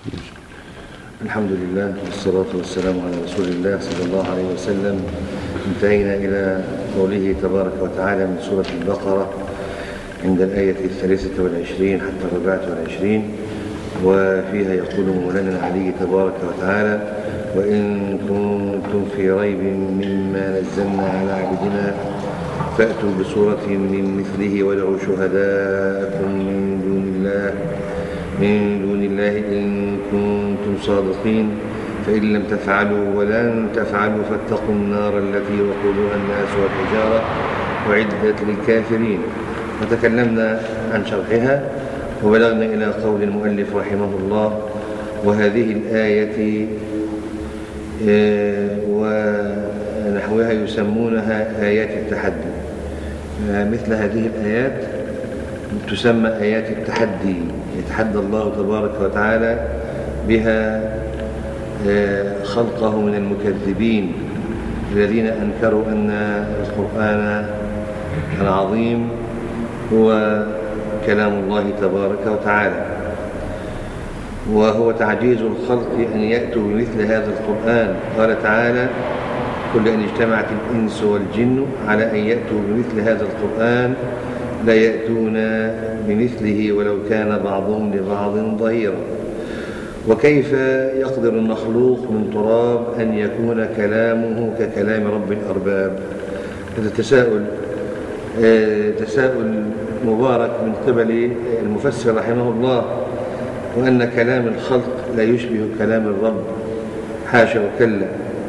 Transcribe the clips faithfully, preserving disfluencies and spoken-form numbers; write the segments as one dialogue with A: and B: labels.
A: الحمد لله والصلاة والسلام على رسول الله صلى الله عليه وسلم. انتهينا إلى قوله تبارك وتعالى من سورة البقرة عند الآية الثالثة والعشرين حتى الرابعة والعشرين، وفيها يقول مولانا العلي تبارك وتعالى: وإن كنتم في ريب مما نزلنا على عبدنا فأتوا بسورة من مثله وادعوا شهداءكم من دون الله من دون الله إن كنتم صادقين فإن لم تفعلوا ولن تفعلوا فاتقوا النار التي وقودها الناس والحجارة أعدت للكافرين. وتكلمنا عن شرحها وبلغنا إلى قول المؤلف رحمه الله: وهذه الآية ونحوها يسمونها آيات التحدي. مثل هذه الآيات تسمى آيات التحدي، يتحدى الله تبارك وتعالى بها خلقه من المكذبين الذين أنكروا أن القرآن العظيم هو كلام الله تبارك وتعالى، وهو تعجيز الخلق أن يأتوا بمثل هذا القرآن. قال تعالى: قل إن اجتمعت الإنس والجن على أن يأتوا بمثل هذا القرآن لا يأتون بمثله ولو كان بعضهم لبعض ظهيرا. وكيف يقدر المخلوق من تراب أن يكون كلامه ككلام رب الأرباب؟ هذا تساؤل تساؤل مبارك من قبل المفسر رحمه الله، وأن كلام الخلق لا يشبه كلام الرب، حاشا وكلا.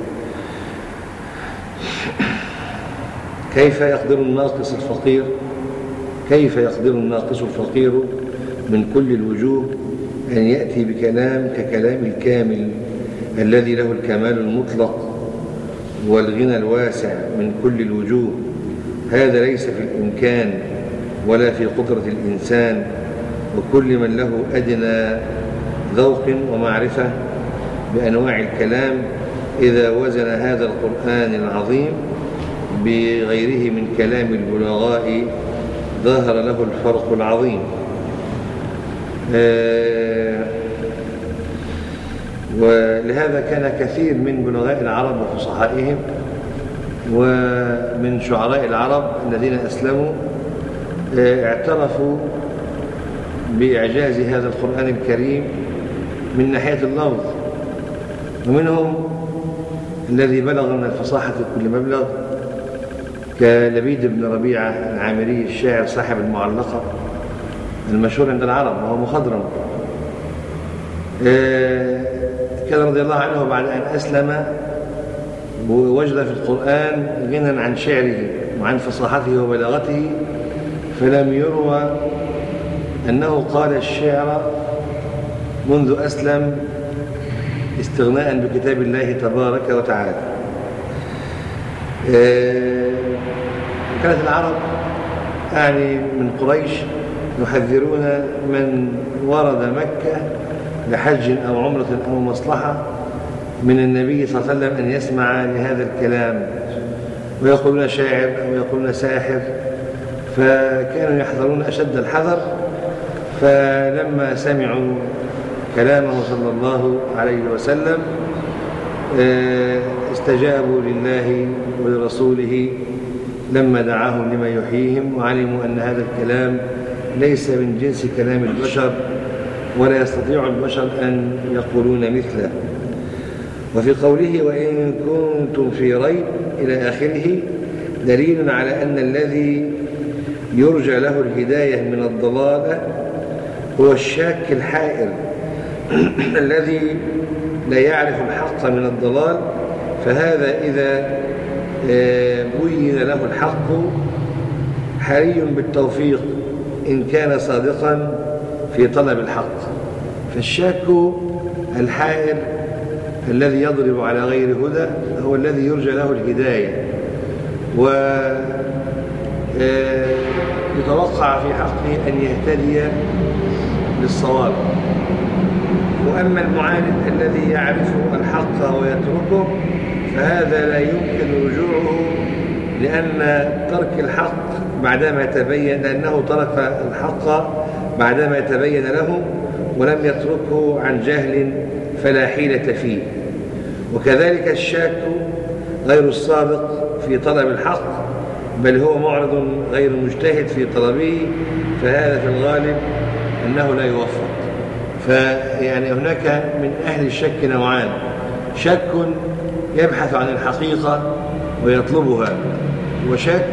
A: كيف يقدر الناقص الفقير كيف يقدر الناقص الفقير من كل الوجوه أن يأتي بكلام ككلام الكامل الذي له الكمال المطلق والغنى الواسع من كل الوجوه؟ هذا ليس في الإمكان ولا في قدرة الإنسان. وكل من له أدنى ذوق ومعرفة بأنواع الكلام إذا وزن هذا القرآن العظيم بغيره من كلام البلغاء ظهر له الفرق العظيم. ولهذا كان كثير من بلغاء العرب وفصحائهم ومن شعراء العرب الذين أسلموا اعترفوا بإعجاز هذا القرآن الكريم من ناحية اللفظ، ومنهم الذي بلغ من الفصاحة كل مبلغ كلبيد بن ربيعة العامري الشاعر صاحب المعلقة المشهور عند العرب، وهو مخضرم. كان رضي الله عنه بعد أن أسلم ووجد في القرآن غنى عن شعره وعن فصاحته وبلاغته، فلم يروى أنه قال الشعر منذ أسلم استغناء بكتاب الله تبارك وتعالى. كانت العرب يعني من قريش يحذرون من ورد مكة لحج أو عمرة أو مصلحة من النبي صلى الله عليه وسلم أن يسمع لهذا الكلام، ويقولون شاعر أو يقولون ساحر، فكانوا يحذرون أشد الحذر. فلما سمعوا كلامه صلى الله عليه وسلم استجابوا لله ولرسوله لما دعاهم لما يحييهم، وعلموا أن هذا الكلام ليس من جنس كلام البشر ولا يستطيع البشر أن يقولون مثله. وفي قوله وإن كنتم في ريب إلى آخره دليل على أن الذي يرجى له الهداية من الضلالة هو الشاك الحائر الذي لا يعرف الحق من الضلال، فهذا إذا بين له الحق حري بالتوفيق إن كان صادقا في طلب الحق. فالشاك الحائر الذي يضرب على غير هدى هو الذي يرجى له الهداية ويتوقع في حقه أن يهتدي للصواب. وأما المعاند الذي يعرف الحق ويتركه فهذا لا يمكن رجوعه، لأن ترك الحق بعدما تبين لأنه ترك الحق بعدما تبين له، ولم يتركه عن جهل فلا حيلة فيه. وكذلك الشاك غير الصادق في طلب الحق، بل هو معرض غير مجتهد في طلبه، فهذا في الغالب أنه لا يوفق. فيعني هناك من أهل الشك نوعان: شك يبحث عن الحقيقة ويطلبها، وشك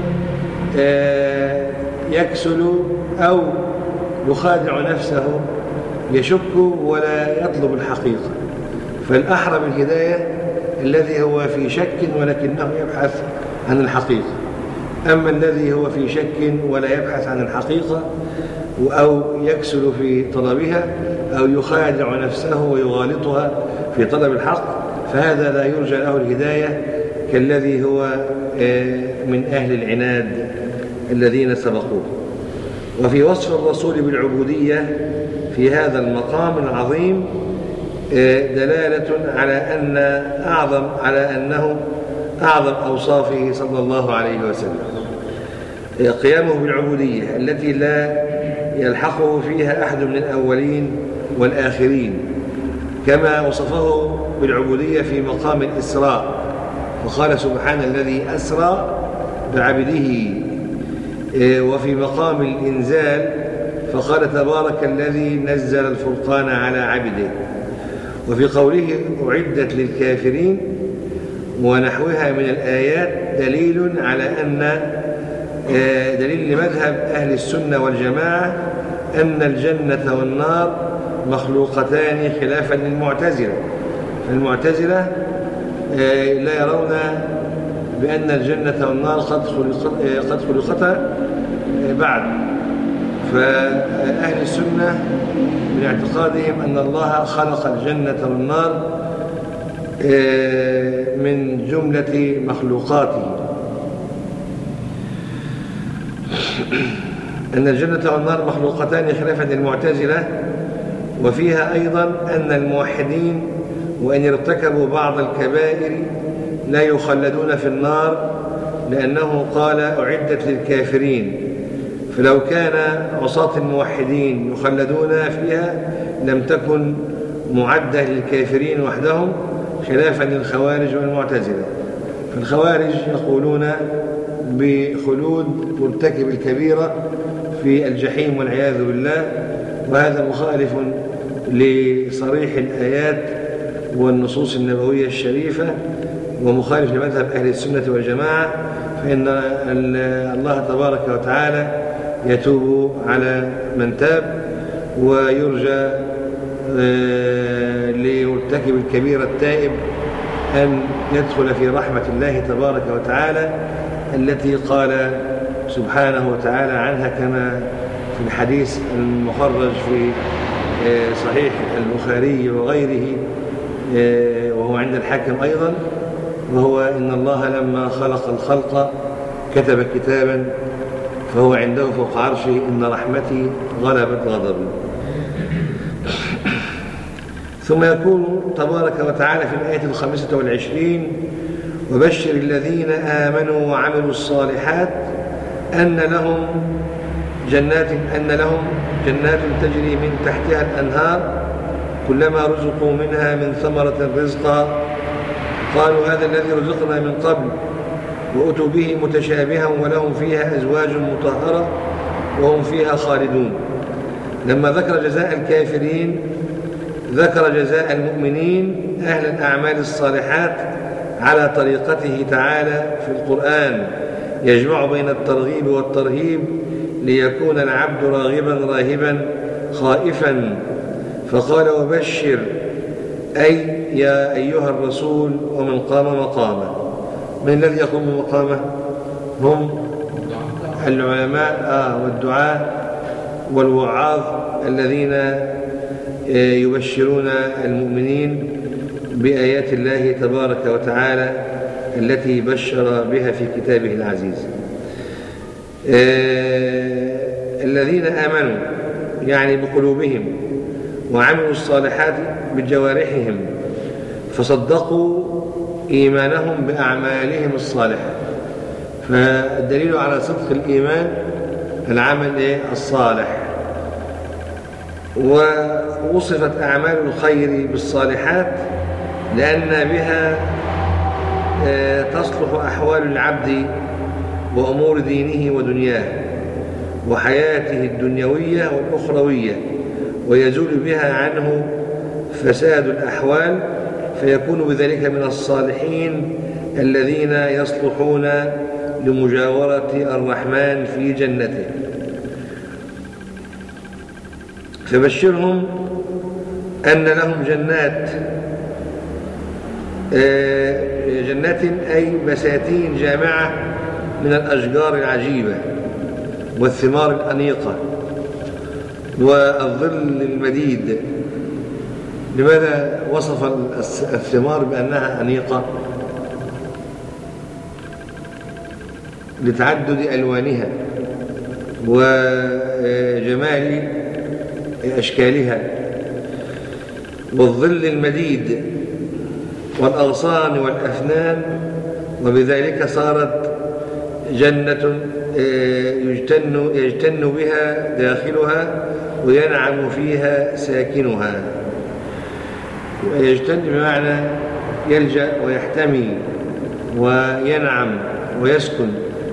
A: يكسل أو يخادع نفسه يشك ولا يطلب الحقيقة. فالأحرى بالهداية الذي هو في شك ولكنه يبحث عن الحقيقة. أما الذي هو في شك ولا يبحث عن الحقيقة أو يكسل في طلبها أو يخادع نفسه ويغالطها في طلب الحق، فهذا لا يرجى له الهداية كالذي هو من أهل العناد الذين سبقوه. وفي وصف الرسول بالعبودية في هذا المقام العظيم دلالة على أن أعظم على أنه أعظم أوصافه صلى الله عليه وسلم قيامه بالعبودية التي لا يلحقه فيها أحد من الأولين والآخرين، كما وصفه بالعبودية في مقام الإسراء، وقال سبحان الذي أسرى بعبده. وفي مقام الإنزال فقال تبارك الذي نزل الفرقان على عبده. وفي قوله أعدت للكافرين ونحوها من الآيات دليل على أن دليل لمذهب أهل السنة والجماعة أن الجنة والنار مخلوقتان خلافا للمعتزلة. فالمعتزلة لا يرون بأن الجنة والنار قد خلقتا بعد، فأهل السنة من اعتقادهم أن الله خلق الجنة والنار من جملة مخلوقاته، أن الجنة والنار مخلوقتان خلافا للمعتزلة. وفيها أيضا أن الموحدين وإن ارتكبوا بعض الكبائر لا يخلدون في النار، لأنه قال أعدت للكافرين، فلو كان عصاة الموحدين يخلدون فيها لم تكن معدة للكافرين وحدهم، خلافا للخوارج والمعتزلة. فالخوارج يقولون بخلود مرتكب الكبيرة في الجحيم والعياذ بالله، وهذا مخالف لصريح الآيات والنصوص النبوية الشريفة، ومخالف لمذهب أهل السنة والجماعة، فإن الله تبارك وتعالى يتوب على من تاب، ويرجى لمرتكب الكبيرة التائب أن يدخل في رحمة الله تبارك وتعالى التي قال سبحانه وتعالى عنها كما في الحديث المخرج في صحيح البخاري وغيره، وهو عند الحاكم أيضا، وهو إن الله لما خلق الخلق كتب كتابا فهو عنده فوق عرشه إن رحمتي غلبت غضبي. ثم يقول تبارك وتعالى في الآية الخامسة والعشرين: وبشر الذين آمنوا وعملوا الصالحات أن لهم جنات أن لهم جنات تجري من تحتها الأنهار كلما رزقوا منها من ثمرة رزقا قالوا هذا الذي رزقنا من قبل وأتوا به متشابها ولهم فيها أزواج مطهرة وهم فيها خالدون. لما ذكر جزاء الكافرين ذكر جزاء المؤمنين أهل الأعمال الصالحات على طريقته تعالى في القرآن، يجمع بين الترغيب والترهيب ليكون العبد راغبا راهبا خائفا، فقال وبشر أي يا أيها الرسول ومن قام مقامه. من الذي يقوم مقامه؟ هم العلماء آه والدعاء والوعاظ الذين يبشرون المؤمنين بآيات الله تبارك وتعالى التي بشر بها في كتابه العزيز. الذين آمنوا يعني بقلوبهم وعملوا الصالحات بجوارحهم فصدقوا إيمانهم بأعمالهم الصالحة. فالدليل على صدق الإيمان العمل الصالح. ووصفت أعمال الخير بالصالحات لأن بها تصلح أحوال العبد وأمور دينه ودنياه وحياته الدنيوية والأخروية، ويزول بها عنه فساد الأحوال، فيكون بذلك من الصالحين الذين يصلحون لمجاورة الرحمن في جنته. فبشرهم أن لهم جنات جنات أي بساتين جامعة من الأشجار العجيبة والثمار الأنيقة والظل المديد. لماذا وصف الثمار بأنها أنيقة؟ لتعدد ألوانها وجمال أشكالها، والظل المديد والأغصان والأفنان، وبذلك صارت جنة يجتن, يجتن بها داخلها وينعم فيها ساكنها. يجتن بمعنى يلجأ ويحتمي وينعم ويسكن.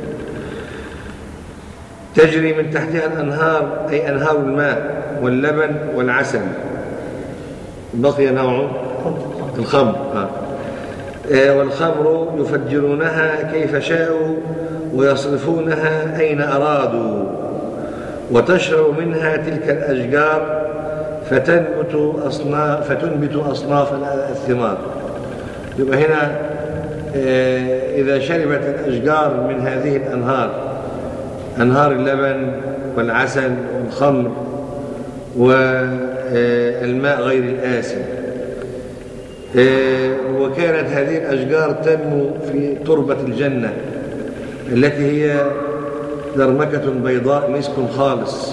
A: تجري من تحتها الأنهار أي أنهار الماء واللبن والعسل. بقي نوع الخمر آه. آه والخمر يفجرونها كيف شاءوا ويصرفونها أين أرادوا، وتشرب منها تلك الأشجار فتنبت أصناف, فتنبت أصناف الثمار. يبقى هنا آه إذا شربت الأشجار من هذه الأنهار، أنهار اللبن والعسل والخمر والماء غير الآسن، وكانت هذه الأشجار تنمو في تربة الجنة التي هي درمكة بيضاء مسك خالص،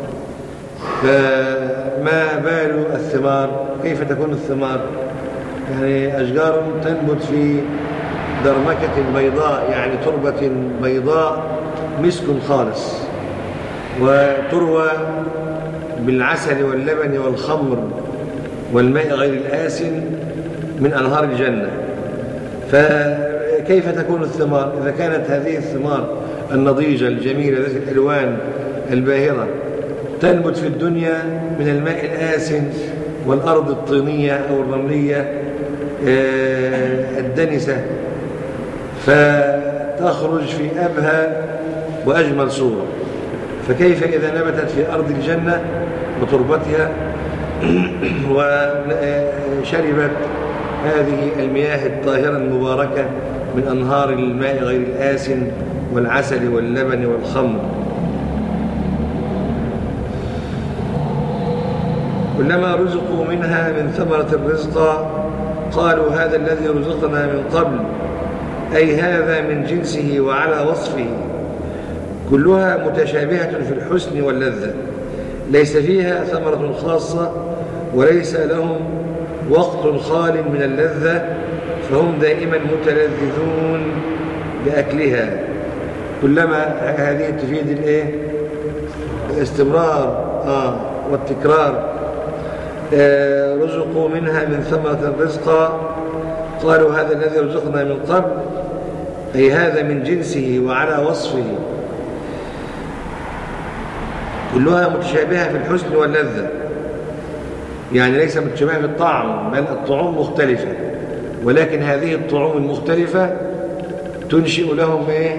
A: فما بال الثمار؟ كيف تكون الثمار؟ يعني أشجار تنبت في درمكة بيضاء، يعني تربة بيضاء مسك خالص، وتروى بالعسل واللبن والخمر والماء غير الآسن من أنهار الجنة. فكيف تكون الثمار إذا كانت هذه الثمار النضيجة الجميلة ذات الألوان الباهرة تنبت في الدنيا من الماء الآسن والأرض الطينية أو الرملية الدنسة، فتخرج في أبهى وأجمل صورة؟ فكيف إذا نبتت في أرض الجنة وتربتها وشربت هذه المياه الطاهرة المباركة من أنهار الماء غير الآسن والعسل واللبن والخمر. كلما رزقوا منها من ثمرة الرزق قالوا هذا الذي رزقنا من قبل، أي هذا من جنسه وعلى وصفه، كلها متشابهة في الحسن واللذة، ليس فيها ثمرة خاصة وليس لهم وقت خال من اللذة، فهم دائما متلذذون بأكلها. كلما هذه تفيد الايه؟ الاستمرار آه والتكرار. آه رزقوا منها من ثمرة الرزق قالوا هذا الذي رزقنا من قبل، أي هذا من جنسه وعلى وصفه، كلها متشابهة في الحسن واللذة، يعني ليس متشابهة في الطعم، بل الطعوم مختلفة، ولكن هذه الطعوم المختلفة تنشئ لهم إيه؟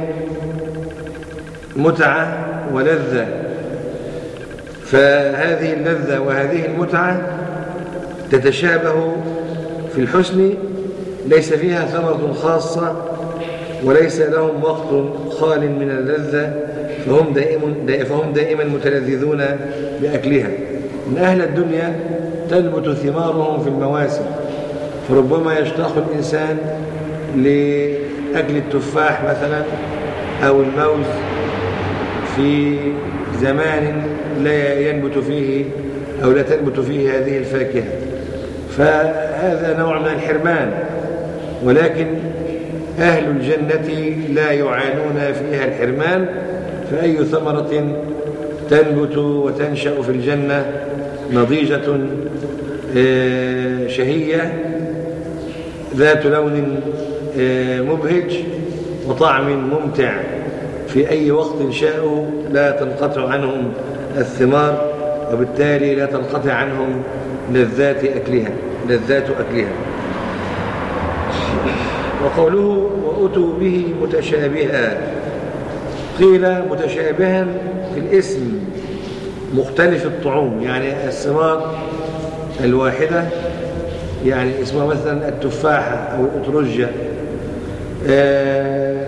A: متعة ولذة. فهذه اللذة وهذه المتعة تتشابه في الحسن، ليس فيها ثمرة خاصة وليس لهم وقت خال من اللذة، فهم دائما, فهم دائما متلذذون بأكلها. من أهل الدنيا تنبت ثمارهم في المواسم، فربما يشتاق الإنسان لأكل التفاح مثلا أو الموز في زمان لا ينبت فيه أو لا تنبت فيه هذه الفاكهة، فهذا نوع من الحرمان. ولكن أهل الجنة لا يعانون فيها الحرمان، فأي ثمرة تنبت وتنشأ في الجنة نضيجة شهية ذات لون مبهج وطعم ممتع في أي وقت شاءوا، لا تنقطع عنهم الثمار، وبالتالي لا تنقطع عنهم لذات أكلها لذات أكلها. وقوله وأتوا به متشابها، قيل متشابها في الاسم مختلف الطعوم، يعني الثمار الواحدة، يعني اسمها مثلا التفاحة أو الأترجة، آه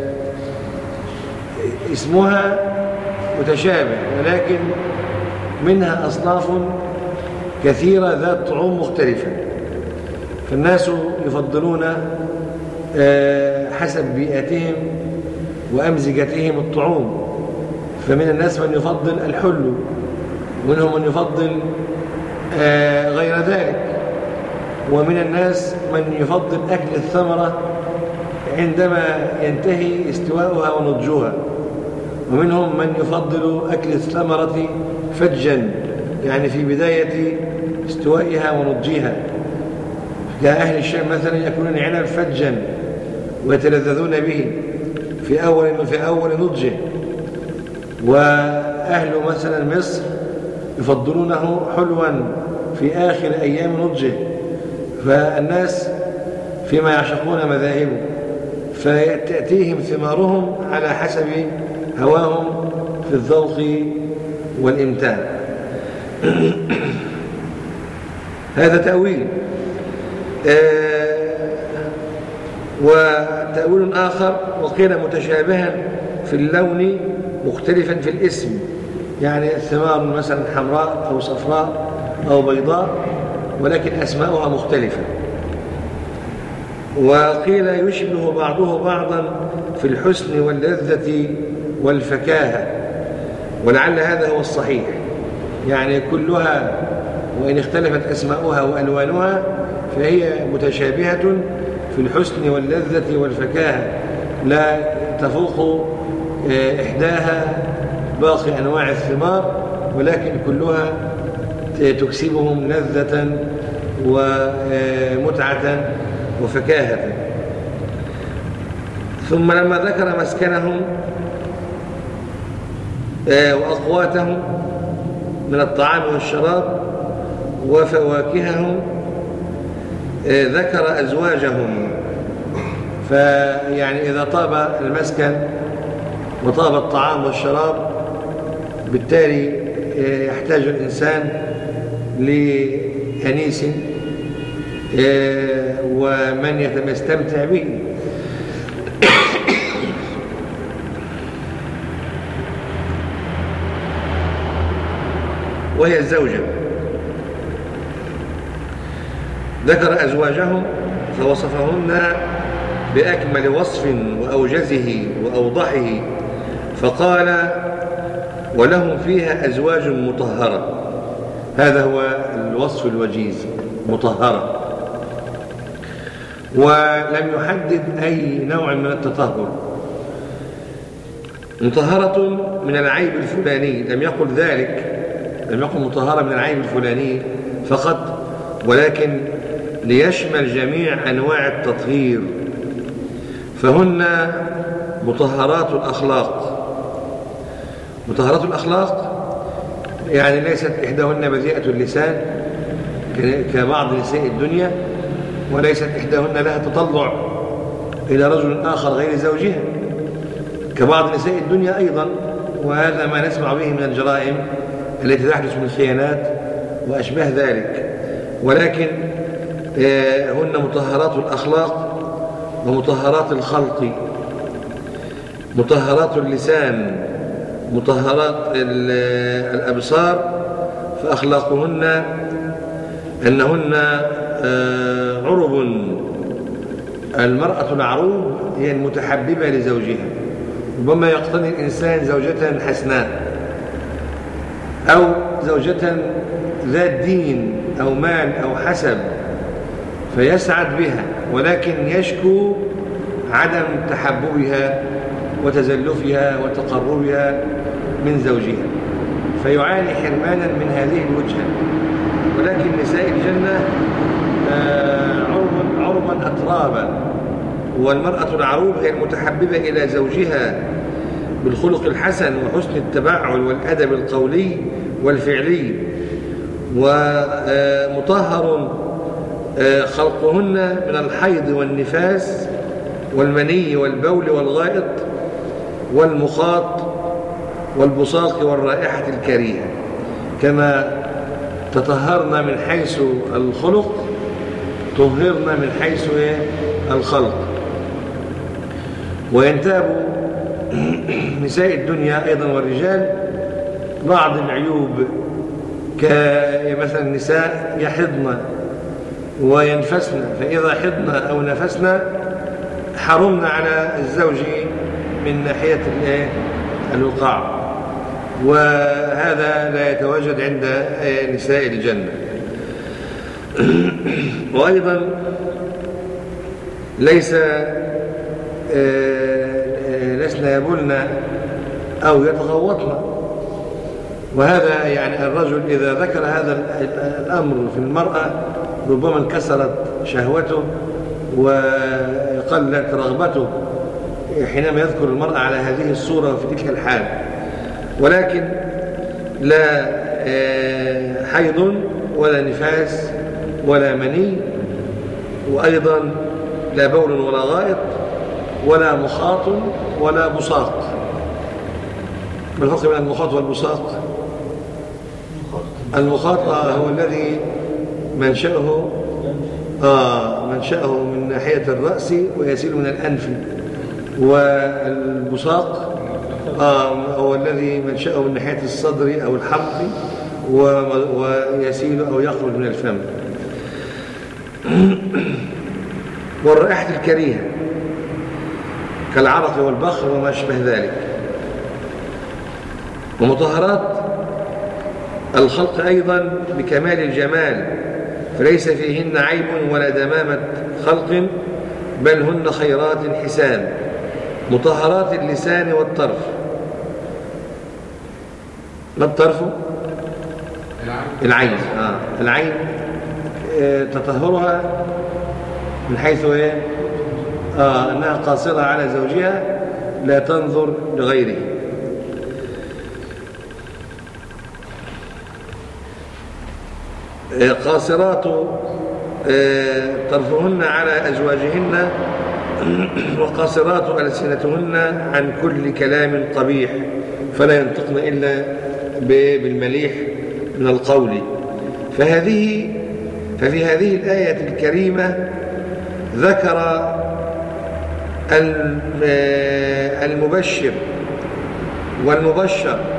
A: اسمها متشابه، ولكن منها أصناف كثيرة ذات طعوم مختلفة، فالناس يفضلون آه حسب بيئتهم وأمزجتهم الطعوم، فمن الناس من يفضل الحلو، ومنهم من يفضل آه غير ذلك، ومن الناس من يفضل أكل الثمرة عندما ينتهي استواؤها ونضجها، ومنهم من يفضل أكل الثمرة فجا، يعني في بداية استوائها ونضجها، كأهل الشام مثلا يأكلون العنب فجا ويتلذذون به في أول في أول نضجه، وأهل مثلا مصر يفضلونه حلوا في آخر أيام نضجه، فالناس فيما يعشقون مذاهبه، فتأتيهم ثمارهم على حسب هواهم في الذوق والإمتاع. هذا تأويل. آه وتأويل آخر وقيل متشابها في اللون مختلفا في الاسم، يعني الثمار مثلا حمراء أو صفراء أو بيضاء، ولكن أسماؤها مختلفة. وقيل يشبه بعضه بعضا في الحسن واللذة والفكاهة، ولعل هذا هو الصحيح، يعني كلها وإن اختلفت أسماؤها وألوانها فهي متشابهة في الحسن واللذة والفكاهة، لا تفوق إحداها باقي أنواع الثمار، ولكن كلها تكسبهم لذة ومتعة وفكاهة. ثم لما ذكر مسكنهم وأقواتهم من الطعام والشراب وفواكههم ذكر أزواجهم، فيعني إذا طاب المسكن وطاب الطعام والشراب بالتالي يحتاج الإنسان لأنيس ومن يستمتع به. وهي الزوجة. ذكر أزواجهم فوصفهن بأكمل وصف وأوجزه وأوضحه، فقال ولهم فيها أزواج مطهرة، هذا هو الوصف الوجيز، مطهرة، ولم يحدد أي نوع من التطهر، مطهرة من العيب الفلاني، لم يقل ذلك، لم يقل مطهرة من العيب الفلاني فقط، ولكن ليشمل جميع أنواع التطهير، فهن مطهرات الأخلاق. مطهرات الأخلاق يعني ليست إحداهن بذيئة اللسان كبعض نساء الدنيا، وليست إحداهن لها تطلع إلى رجل آخر غير زوجها كبعض نساء الدنيا أيضا، وهذا ما نسمع به من الجرائم التي تحدث من خيانات وأشباه ذلك، ولكن هن مطهرات الأخلاق ومطهرات الخلق، مطهرات اللسان، مطهرات الأبصار، فأخلاقهن أنهن عرب. المرأة العروب هي المتحببة لزوجها، ربما يقتني الإنسان زوجة حسناء أو زوجة ذات دين أو مال أو حسب فيسعد بها، ولكن يشكو عدم تحببها وتزلفها وتقربها من زوجها، فيعاني حرمانا من هذه الوجهة. ولكن نساء الجنة عربا عربا أترابا، والمرأة العروب هي المتحببة إلى زوجها بالخلق الحسن وحسن التبعل والأدب القولي والفعلي، ومطهر خلقهن من الحيض والنفاس والمني والبول والغائط والمخاط والبصاق والرائحة الكريهة، كما تطهرنا من حيث الخلق طهرنا من حيث الخلق. وينتاب نساء الدنيا أيضا والرجال بعض العيوب، كمثلا النساء يحضن وينفسن، فإذا حضن أو نفسن حرمنا على الزوج من ناحية الوقاع، وهذا لا يتواجد عند نساء الجنة. وأيضا ليس لسنا يبولن أو يتغوطن، وهذا يعني الرجل إذا ذكر هذا الأمر في المرأة ربما انكسرت شهوته وقلت رغبته حينما يذكر المرأة على هذه الصورة وفي تلك الحال، ولكن لا حيض ولا نفاس ولا مني، وأيضا لا بول ولا غائط ولا مخاط ولا بصاق. ما الفرق بين المخاط والبصاق؟ المخاط هو الذي منشأه آه منشأه من ناحية الرأس ويسيل من الأنف، والبصاق آه هو الذي منشأه من ناحية الصدر أو الحلق ويسيل أو يخرج من الفم. والرائحة الكريهة كالعرق والبخر وما شبه ذلك. ومطهرات الخلق أيضا بكمال الجمال، فليس فيهن عيب ولا دمامة خلق، بل هن خيرات حسان. مطهرات اللسان والطرف. ما الطرف؟ العين. آه. العين آه تطهرها من حيث ايه؟ آه أنها قاصرة على زوجها لا تنظر لغيره. آه قاصرات آه طرفهن على أزواجهن، وقاصرات ألسنتهن عن كل كلام قبيح، فلا ينطقن إلا بالمليح من القول. فهذه ففي هذه الآية الكريمة ذكر المبشر والمبشر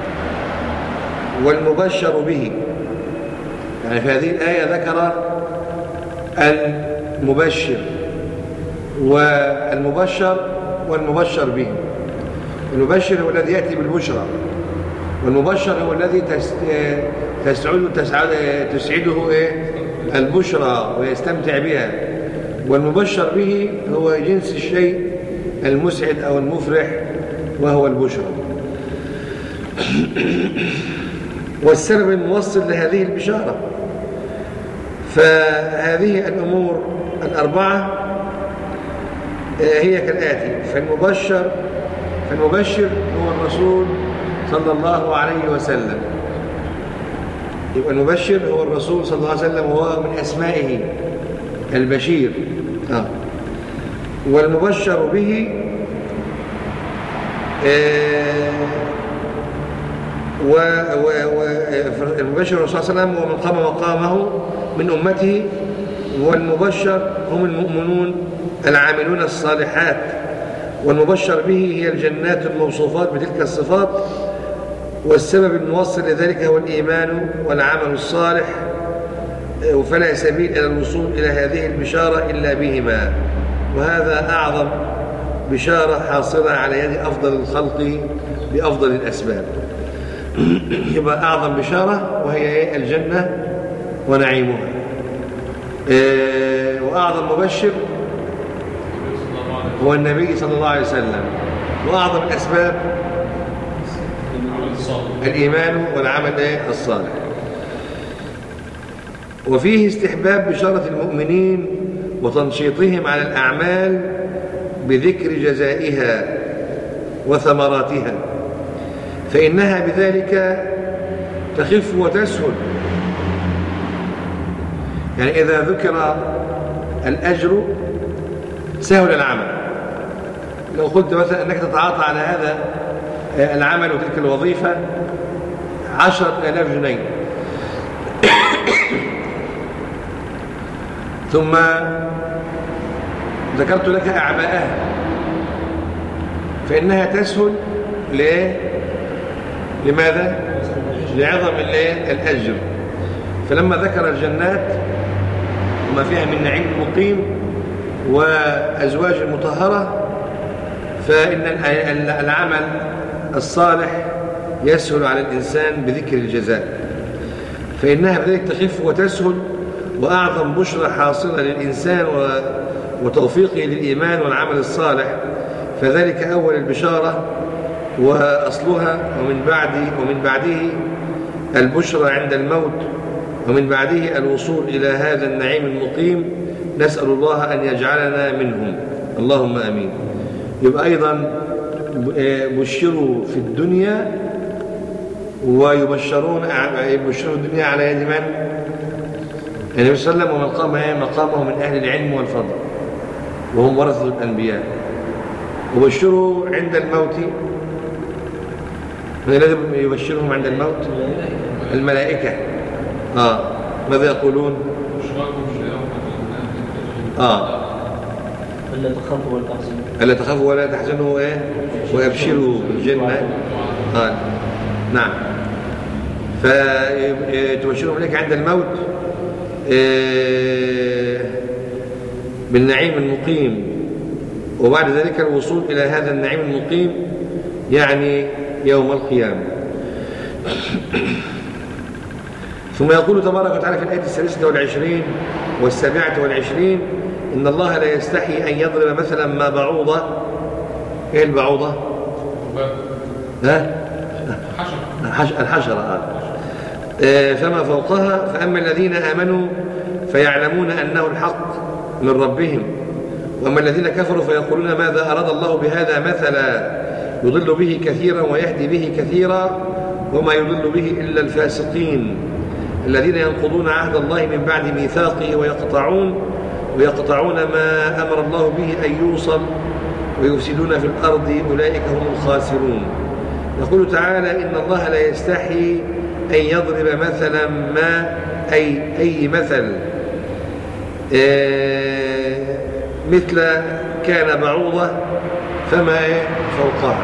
A: والمبشر به. يعني في هذه الآية ذكر المبشر والمبشر والمبشر به. المبشر هو الذي يأتي بالبشرى، والمبشر هو الذي تسعد تسعد تسعده إيه؟ البشرى ويستمتع بها. والمبشر به هو جنس الشيء المسعد أو المفرح وهو البشرى. والسبب الموصل لهذه البشارة. فهذه الأمور الأربعة هي كالآتي: فالمبشر فالمبشر هو الرسول صلى الله عليه وسلم. يبقى المبشر هو الرسول صلى الله عليه وسلم، وهو من أسمائه البشير. آه. والمبشر به آه والمبشر صلى الله عليه وسلم ومن قام مقامه من أمته. والمبشر هم المؤمنون العاملون الصالحات. والمبشر به هي الجنات الموصوفات بتلك الصفات. والسبب الموصل لذلك هو الإيمان والعمل الصالح، فلا سبيل إلى الوصول إلى هذه البشارة إلا بهما. وهذا أعظم بشارة حاصلة على يد أفضل الخلق بأفضل الأسباب. يبقى أعظم بشارة وهي الجنة ونعيمها. وأعظم مبشر هو النبي صلى الله عليه وسلم. وأعظم الأسباب الإيمان والعمل الصالح. وفيه استحباب بشارة المؤمنين وتنشيطهم على الأعمال بذكر جزائها وثمراتها، فإنها بذلك تخف وتسهل. يعني إذا ذكر الأجر سهل العمل. لو قلت مثلا أنك تتعاطى على هذا العمل وتلك الوظيفة عشرة آلاف جنيه، ثم ذكرت لك أعباءها، فإنها تسهل ليه؟ لماذا؟ لعظم الأجر. فلما ذكر الجنات وما فيها من نعيم مقيم وأزواج مطهرة، فإن العمل الصالح يسهل على الإنسان بذكر الجزاء، فإنها بذلك تخف وتسهل، وأعظم بشرى حاصلة للإنسان وتوفيقه للإيمان والعمل الصالح، فذلك أول البشارة وأصلها، ومن بعد ومن بعده البشرى عند الموت، ومن بعده الوصول إلى هذا النعيم المقيم. نسأل الله أن يجعلنا منهم، اللهم آمين. يبقى أيضا بشروا في الدنيا ويبشرون يبشروا الدنيا على يد من؟ النبي صلى الله عليه وسلم، ومن قام مقامه من أهل العلم والفضل وهم ورثة الأنبياء. وبشروا عند الموت، من الذي يبشرهم عند الموت؟ الملائكة. آه. ماذا يقولون؟ آه.
B: ألا تخافوا ولا تحزنوا
A: ألا تخافوا ولا تحزنوا إيه؟ ويبشروا بالجنة. آه. نعم. فتبشرهم لك عند الموت بالنعيم المقيم، وبعد ذلك الوصول إلى هذا النعيم المقيم يعني يوم القيامة. ثم يقول تبارك وتعالى في الآية السادسة والعشرين والسابعة والعشرين: إن الله لا يستحي أن يضرب مثلا ما بعوضة. إيه البعوضة؟ ها؟ الحشرة. آه. فما فوقها، فأما الذين آمنوا فيعلمون أنه الحق من ربهم، وأما الذين كفروا فيقولون ماذا أراد الله بهذا مثلا يضل به كثيرا ويهدي به كثيرا وما يضل به إلا الفاسقين الذين ينقضون عهد الله من بعد ميثاقه ويقطعون ويقطعون ما أمر الله به أن يوصل ويفسدون في الأرض أولئك هم الخاسرون. يقول تعالى: إن الله لا يستحي أن يضرب مثلا ما أي أي مثل إيه مثل كان بعوضة فما فوقها،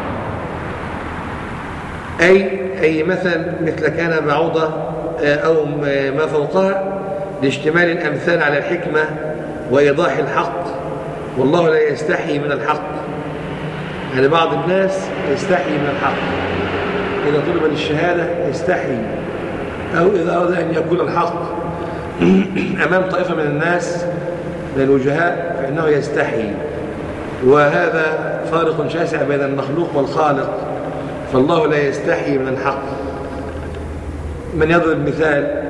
A: أي أي مثل مثل كان بعوضة أو ما فوقها، لاشتمال الأمثال على الحكمة وإيضاح الحق، والله لا يستحي من الحق. يعني بعض الناس يستحي من الحق، إذا طلب للشهادة يستحي، أو إذا أراد أن يقول الحق أمام طائفة من الناس من الوجهاء فإنه يستحي. وهذا فارق شاسع بين المخلوق والخالق، فالله لا يستحي من الحق. من يضرب مثال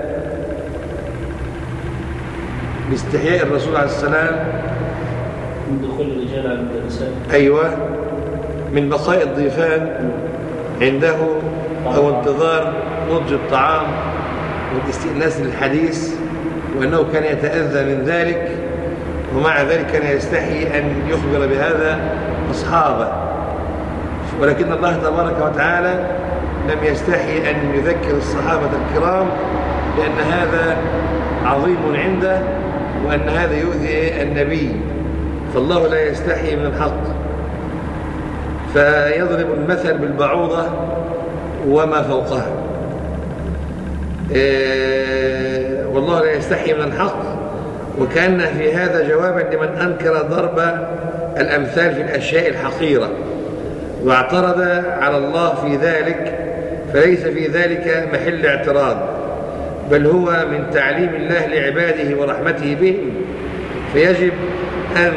A: باستحياء الرسول عليه السلام
B: من دخول الرجال على النساء،
A: أيوة، من بقاء الضيفان عنده أو انتظار نضج الطعام والاستئناس للحديث، وأنه كان يتأذى من ذلك، ومع ذلك كان يستحي أن يخبر بهذا أصحابه. ولكن الله تبارك وتعالى لم يستحي أن يذكر الصحابة الكرام لأن هذا عظيم عنده وأن هذا يؤذي النبي، فالله لا يستحي من الحق. فيضرب المثل بالبعوضة وما فوقها، إيه والله لا يستحي من الحق، وكان في هذا جوابا لمن أنكر ضرب الأمثال في الأشياء الحقيرة واعترض على الله في ذلك، فليس في ذلك محل اعتراض، بل هو من تعليم الله لعباده ورحمته بهم، فيجب أن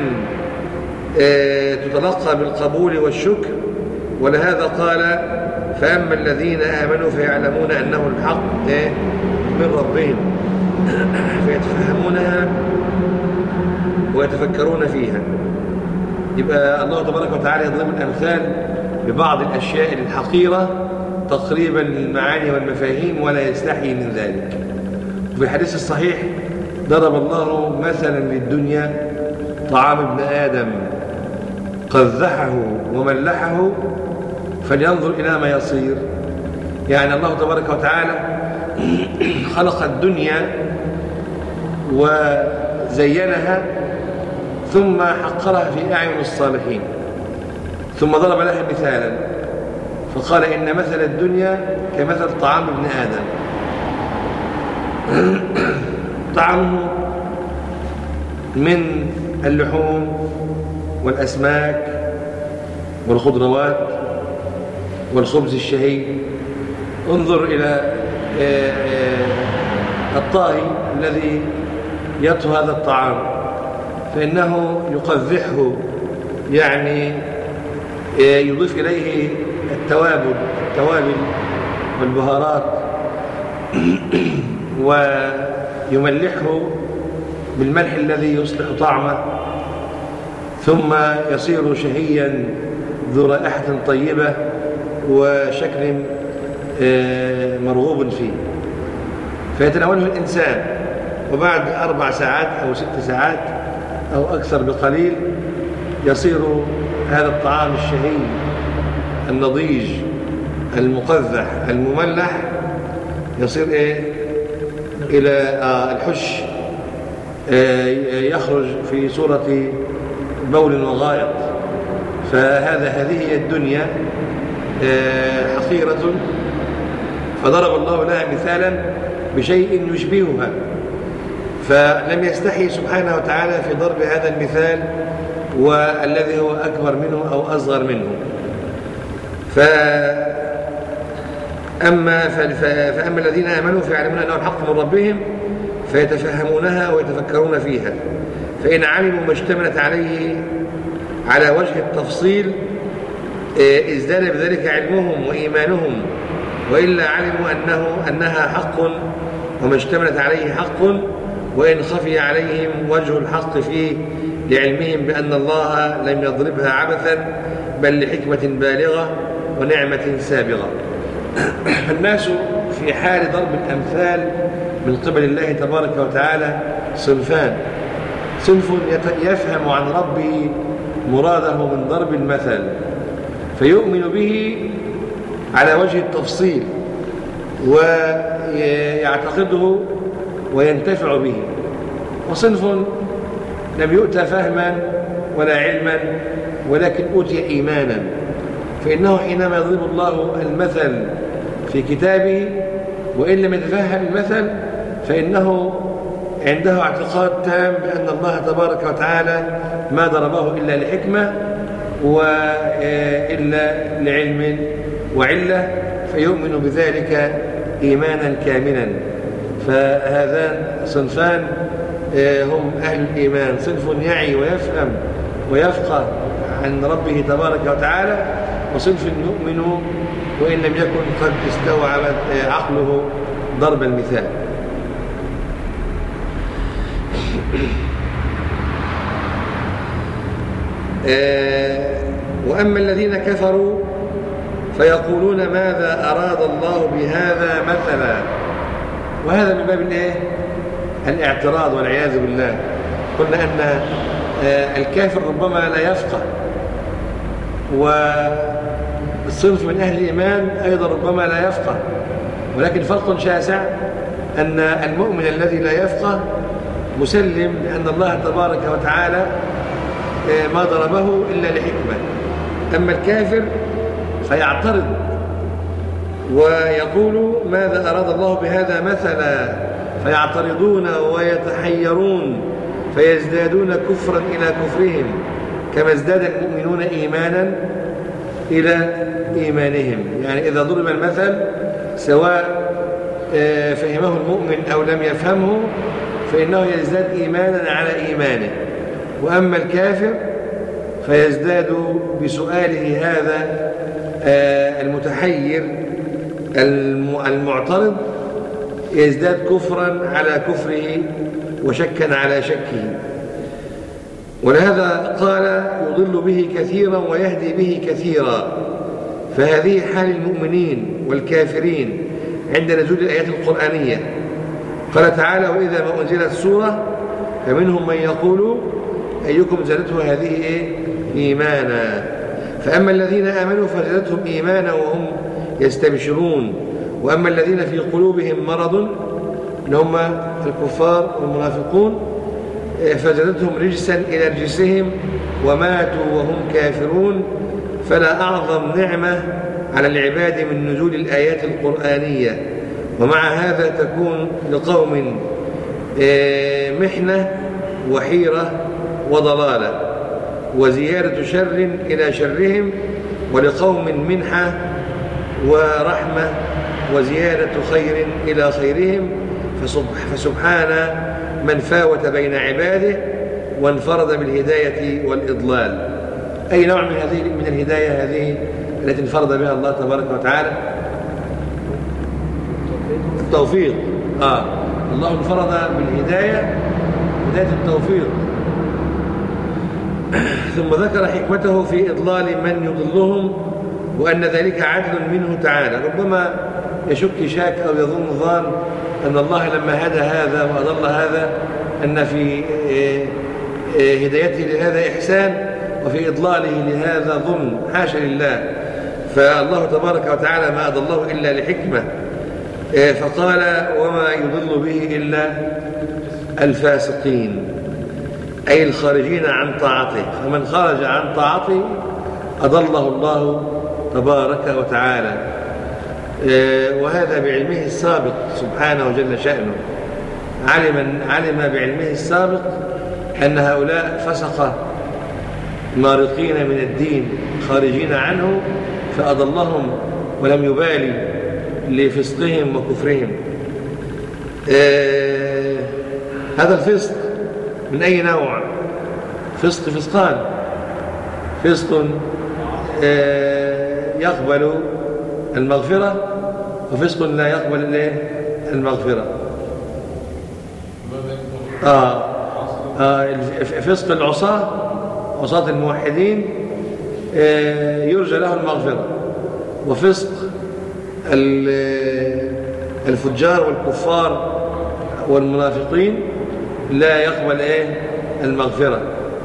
A: تتلقى بالقبول والشكر. ولهذا قال: فأما الذين آمنوا فيعلمون أنه الحق من ربهم. فيتفهمونها ويتفكرون فيها. يبقى الله تبارك وتعالى يضرب الأمثال ببعض الأشياء الحقيرة تقريبا للمعاني والمفاهيم ولا يستحي من ذلك. وفي الحديث الصحيح ضرب الله مثلا للدنيا طعام ابن آدم قذحه وملحه فلينظر إلى ما يصير. يعني الله تبارك وتعالى خلق الدنيا وزينها ثم حقرها في أعين الصالحين ثم ضرب لها مثالا فقال إن مثل الدنيا كمثل طعام ابن آدم. طعامه من اللحوم والأسماك والخضروات والخبز الشهي. انظر إلى الطاهي الذي يطهو هذا الطعام فإنه يقذحه، يعني يضيف إليه التوابل التوابل والبهارات ويملحه بالملح الذي يصلح طعمه ثم يصير شهيا ذو رائحة طيبة وشكل مرغوب فيه فيتناوله الإنسان، وبعد أربع ساعات أو ست ساعات أو أكثر بقليل يصير هذا الطعام الشهي النضيج المقذح المملح يصير إيه؟ إلى آه الحش آه يخرج في صورة بول وغائط. فهذا هذه هي الدنيا آه حقيرة، فضرب الله لها مثالا بشيء يشبهها، فلم يستحي سبحانه وتعالى في ضرب هذا المثال والذي هو أكبر منه أو أصغر منه. فأما, فأما الذين آمنوا فيعلمون أنه الحق من ربهم فيتفهمونها ويتفكرون فيها، فإن علموا ما اشتملت عليه على وجه التفصيل ازداد بذلك علمهم وإيمانهم، وإلا علموا أنه أنها حق وما اشتملت عليه حق، وإن خفي عليهم وجه الحق فيه لعلمهم بأن الله لم يضربها عبثا بل لحكمة بالغة ونعمة سابغة. الناس في حال ضرب الأمثال من قبل الله تبارك وتعالى صنفان: صنف يفهم عن ربه مراده من ضرب المثل فيؤمن به على وجه التفصيل ويعتقده وينتفع به، وصنف لم يؤتى فهما ولا علما ولكن أوتي إيمانا، فإنه حينما يضرب الله المثل في كتابه وإن لم يتفهم المثل فإنه عنده اعتقاد تام بأن الله تبارك وتعالى ما ضربه إلا لحكمة وإلا لعلم وعلة، فيؤمن بذلك إيمانا كاملا. فهذان صنفان هم أهل الإيمان: صنف يعي ويفهم ويفقه عن ربه تبارك وتعالى، وصنف يؤمن وإن لم يكن قد استوعب عقله ضرب المثال. وأما الذين كفروا فيقولون ماذا أراد الله بهذا مثلا، وهذا من باب الايه؟ الاعتراض والعياذ بالله. قلنا أن الكافر ربما لا يفقه، والصنف من أهل الإيمان أيضا ربما لا يفقه، ولكن فرق شاسع أن المؤمن الذي لا يفقه مسلم لأن الله تبارك وتعالى ما ضربه إلا لحكمة. أما الكافر فيعترض ويقول ماذا أراد الله بهذا مثلا، فيعترضون ويتحيرون فيزدادون كفرا إلى كفرهم كما ازداد المؤمنون إيمانا إلى إيمانهم. يعني إذا ضرب المثل سواء فهمه المؤمن أو لم يفهمه فإنه يزداد إيمانا على إيمانه، وأما الكافر فيزداد بسؤاله هذا المتحير المعترض يزداد كفرا على كفره وشكا على شكه. ولهذا قال يضل به كثيرا ويهدي به كثيرا. فهذه حال المؤمنين والكافرين عند نزول الآيات القرآنية. قال تعالى: وإذا ما أنزلت سورة فمنهم من يقول أيكم زادته هذه إيه؟ إيمانا. فأما الذين آمنوا فزادتهم إيمانا وهم يستبشرون، وأما الذين في قلوبهم مرض اللي هم الكفار والمنافقون فزادتهم رجسا إلى رجسهم وماتوا وهم كافرون. فلا أعظم نعمة على العباد من نزول الآيات القرآنية، ومع هذا تكون لقوم محنة وحيرة وضلالة وزيادة شر إلى شرهم، ولقوم منحة ورحمة وزيادة خير إلى خيرهم. فسبحان من فاوت بين عباده وانفرد بالهداية والإضلال. أي نوع من هذه من الهداية هذه التي انفرد بها الله تبارك وتعالى؟ التوفيق. آه الله انفرد بالهداية، هداية التوفيق. ثم ذكر حكمته في إضلال من يضلهم، وأن ذلك عدل منه تعالى. ربما يشك شاك أو يظن ظان أن الله لما هدى هذا وأضل هذا أن في هدايته لهذا إحسان وفي إضلاله لهذا ظلم. حاشا لله. فالله تبارك وتعالى ما أضله إلا لحكمة. فقال: وما يضل به إلا الفاسقين، أي الخارجين عن طاعته. فمن خرج عن طاعته أضله الله تبارك وتعالى، وهذا بعلمه السابق سبحانه وجل شأنه. علم, علم بعلمه السابق أن هؤلاء فسقة مارقين من الدين خارجين عنه، فأضلهم ولم يبالي لفسقهم وكفرهم. آه هذا الفسق من أي نوع؟ فسق فسقان: فسق آه يقبل المغفرة، وفسق لا يقبل المغفرة. آه آه فسق العصاة، عصاة الموحدين، آه يرجى له المغفرة. وفسق الفجار والكفار والمنافقين لا يقبل ايه المغفرة.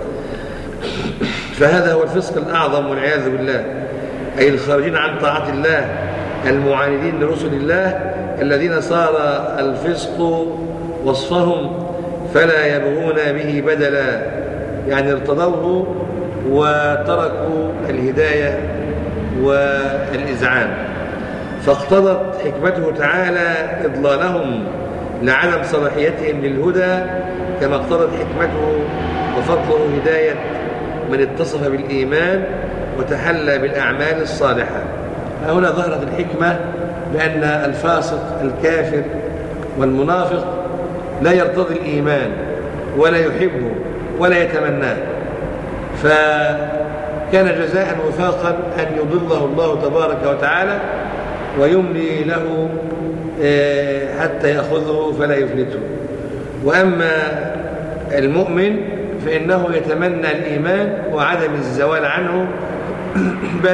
A: فهذا هو الفسق الأعظم والعياذ بالله، أي الخارجين عن طاعة الله المعاندين لرسل الله، الذين صار الفسق وصفهم فلا يبغون به بدلا، يعني ارتضوه وتركوا الهداية والإذعان. فاقتضت حكمته تعالى إضلالهم لعدم صلاحيتهم للهدى، كما اقتضت حكمته وفضله هداية من اتصف بالإيمان وتحلى بالأعمال الصالحة. هنا ظهرت الحكمة بأن الفاسق الكافر والمنافق لا يرتضي الإيمان ولا يحبه ولا يتمناه، فكان جزاء وفاقا أن يضله الله تبارك وتعالى ويملي له حتى يأخذه فلا يفلته. وأما المؤمن فإنه يتمنى الإيمان وعدم الزوال عنه، بل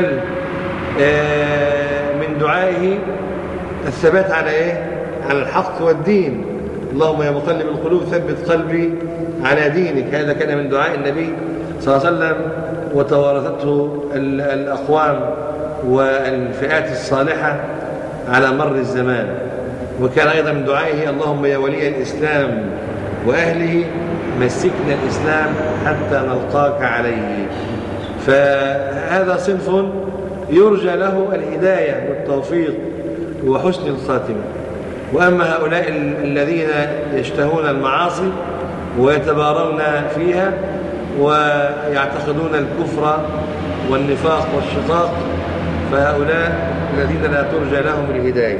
A: من دعائه الثبات على إيه؟ على الحق والدين. اللهم يا مقلب القلوب ثبت قلبي على دينك. هذا كان من دعاء النبي صلى الله عليه وسلم، وتوارثته الأقوام والفئات الصالحة على مر الزمان. وكان أيضا من دعائه: اللهم يا ولي الإسلام وأهله مسكنا الإسلام حتى نلقاك عليه. فهذا صنف يرجى له الهداية والتوفيق وحسن الخاتمة. وأما هؤلاء الذين يشتهون المعاصي ويتبارون فيها ويعتقدون الكفر والنفاق والشقاق، فهؤلاء الذين لا ترجى لهم الهداية.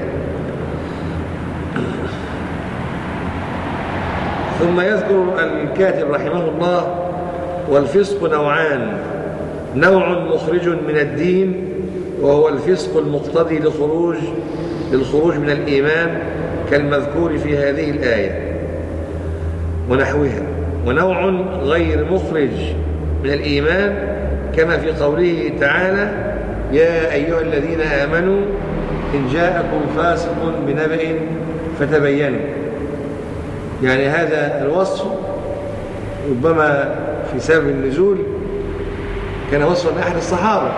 A: ثم يذكر الكاتب رحمه الله: والفسق نوعان: نوع مخرج من الدين وهو الفسق المقتضي لخروج للخروج من الإيمان كالمذكور في هذه الآية ونحوها، ونوع غير مخرج من الإيمان كما في قوله تعالى يا أيها الذين آمنوا إن جاءكم فاسق بنبأ فتبينوا. يعني هذا الوصف ربما في سبب النزول كان وصفا أحد الصحابة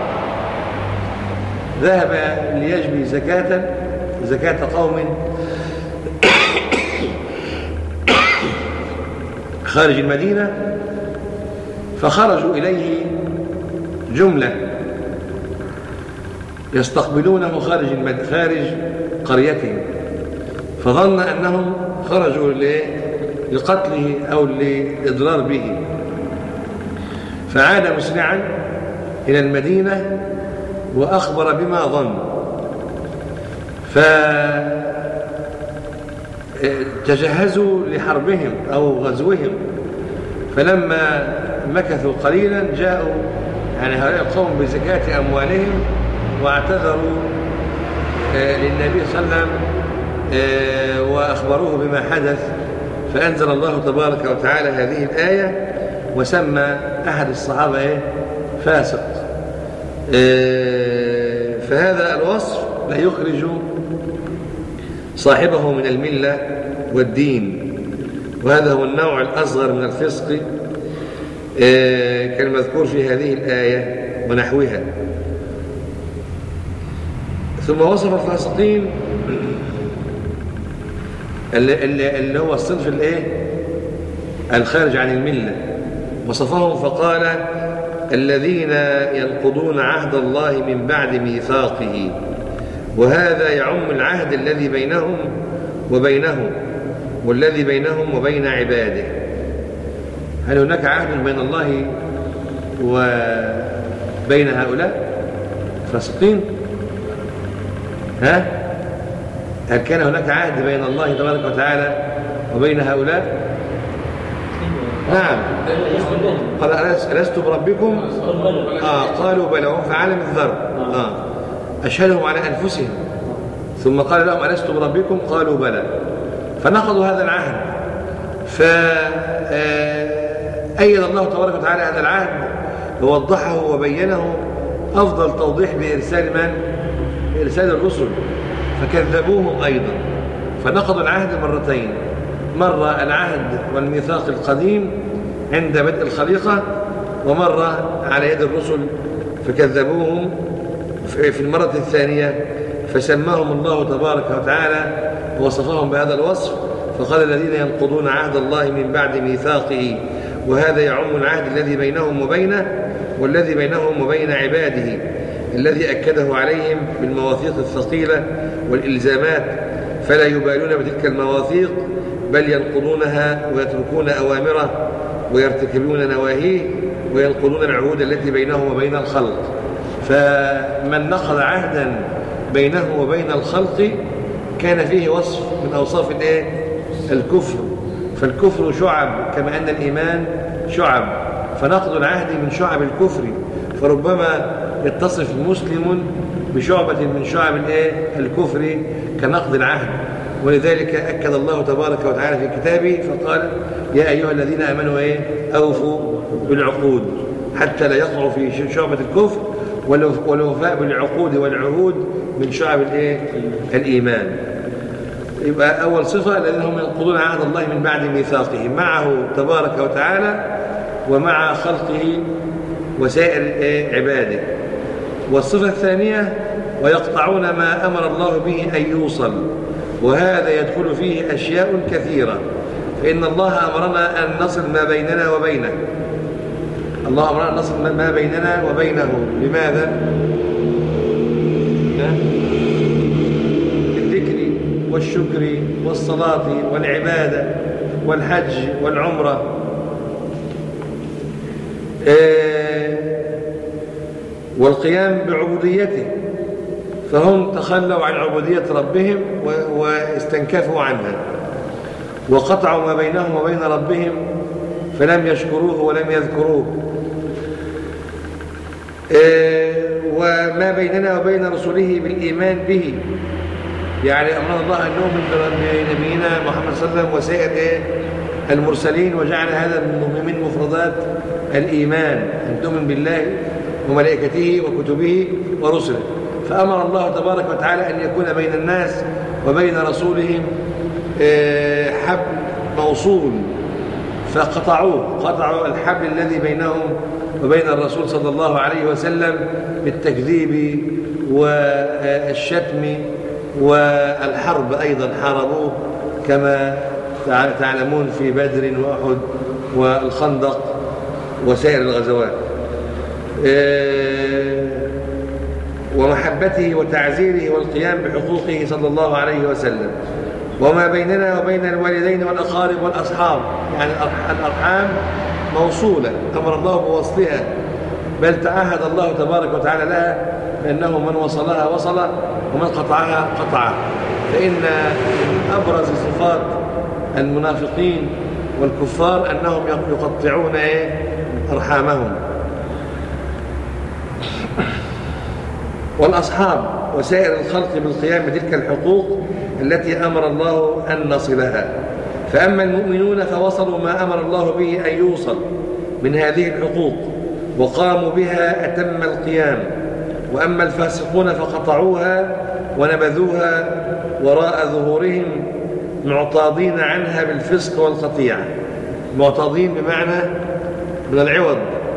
A: ذهب ليجبي زكاة زكاة قوم خارج المدينة، فخرجوا إليه جملة يستقبلونه خارج المد... خارج قريتهم، فظن أنهم خرجوا لقتله أو لإضرار به، فعاد مسرعا إلى المدينة وأخبر بما ظن، فتجهزوا لحربهم أو غزوهم، فلما مكثوا قليلا جاءوا يعني هؤلاء القوم بزكاة أموالهم واعتذروا للنبي صلى الله عليه وسلم وأخبروه بما حدث، فأنزل الله تبارك وتعالى هذه الآية وسمى أحد الصحابة إيه؟ فاسق. فهذا الوصف لا يخرج صاحبه من الملة والدين، وهذا هو النوع الأصغر من الفسق كالمذكور في هذه الآية ونحوها. ثم وصف الفاسقين اللي هو الصنف الايه الخارج عن الملة، وصفهم فقال الذين ينقضون عهد الله من بعد ميثاقه، وهذا يعم العهد الذي بينهم وبينه والذي بينهم وبين عباده. هل هناك عهد بين الله وبين هؤلاء فاسقين؟ ها؟ هل كان هناك عهد بين الله تبارك وتعالى وبين هؤلاء؟ نعم. قال ألست بربكم؟ آه قالوا بلى، وهم في عالم الذر. آه أشهدهم على أنفسهم، ثم قال لهم ألست بربكم؟ قالوا بلى، فنقضوا هذا العهد، فأيد الله تبارك وتعالى هذا العهد ووضحه وبينه أفضل توضيح بإرسال من؟ بإرسال الرسل، فكذبوهم أيضا، فنقضوا العهد مرتين، مرة العهد والميثاق القديم عند بدء الخليقة، ومرة على يد الرسل فكذبوهم في المرة الثانية، فسماهم الله تبارك وتعالى ووصفهم بهذا الوصف، فقال الذين ينقضون عهد الله من بعد ميثاقه، وهذا يعم العهد الذي بينهم وبينه والذي بينهم وبين عباده الذي أكده عليهم بالمواثيق الثقيلة والإلزامات، فلا يبالون بتلك المواثيق بل ينقضونها ويتركون أوامره ويرتكبون نواهيه وينقضون العهود التي بينهم وبين الخلق. فمن نقض عهدا بينه وبين الخلق كان فيه وصف من أوصاف الايه؟ الكفر، فالكفر شعب كما أن الإيمان شعب، فنقض العهد من شعب الكفر، فربما يتصف مسلم بشعبة من شعب الايه؟ الكفر كنقض العهد. ولذلك أكد الله تبارك وتعالى في كتابه فقال يا أيها الذين آمنوا ايه؟ أوفوا بالعقود، حتى لا يقعوا في شعبة الكفر، والوفاء بالعقود والعهود من شعب الايه؟ الإيمان. يبقى أول صفة الذين هم ينقضون عهد الله من بعد ميثاقه معه تبارك وتعالى ومع خلقه وسائر عباده. والصفة الثانية ويقطعون ما أمر الله به أن يوصل، وهذا يدخل فيه أشياء كثيرة، فإن الله أمرنا أن نصل ما بيننا وبينه، الله أمرنا أن نصل ما بيننا وبينه. لماذا؟ بالذكر والشكر والصلاة والعبادة والحج والعمرة. والقيام بعبوديته، فهم تخلوا عن عبودية ربهم واستنكفوا عنها، وقطعوا ما بينهم وبين ربهم فلم يشكروه ولم يذكروه. وما بيننا وبين رسله بالإيمان به يعني أمرنا الله أن نؤمن بنبينا محمد صلى الله عليه وسلم وسائر إيه؟ المرسلين، وجعل هذا من مفردات الإيمان، أن تؤمن بالله وملائكته وكتبه ورسله. فأمر الله تبارك وتعالى أن يكون بين الناس وبين رسولهم حبل موصول، فقطعوه، قطعوا الحبل الذي بينهم وبين الرسول صلى الله عليه وسلم بالتكذيب والشتم والحرب. أيضا حاربوه كما تعلمون في بدر وأحد والخندق وسائر الغزوات. ومحبته وتعزيره والقيام بحقوقه صلى الله عليه وسلم. وما بيننا وبين الوالدين والأقارب والأصحاب، يعني الأرحام موصولة، أمر الله بوصلها، بل تعهد الله تبارك وتعالى لها بأنه من وصلها وصل ومن قطعها قطعها. فإن من أبرز صفات المنافقين والكفار أنهم يقطعون أرحامهم. والأصحاب وسائر الخلق بالقيام بتلك الحقوق التي أمر الله أن نصلها. فأما المؤمنون فوصلوا ما أمر الله به أن يوصل من هذه الحقوق وقاموا بها أتم القيام، وأما الفاسقون فقطعوها ونبذوها وراء ظهورهم معتاضين عنها بالفسق والقطيعة. معتاضين بمعنى من العوض،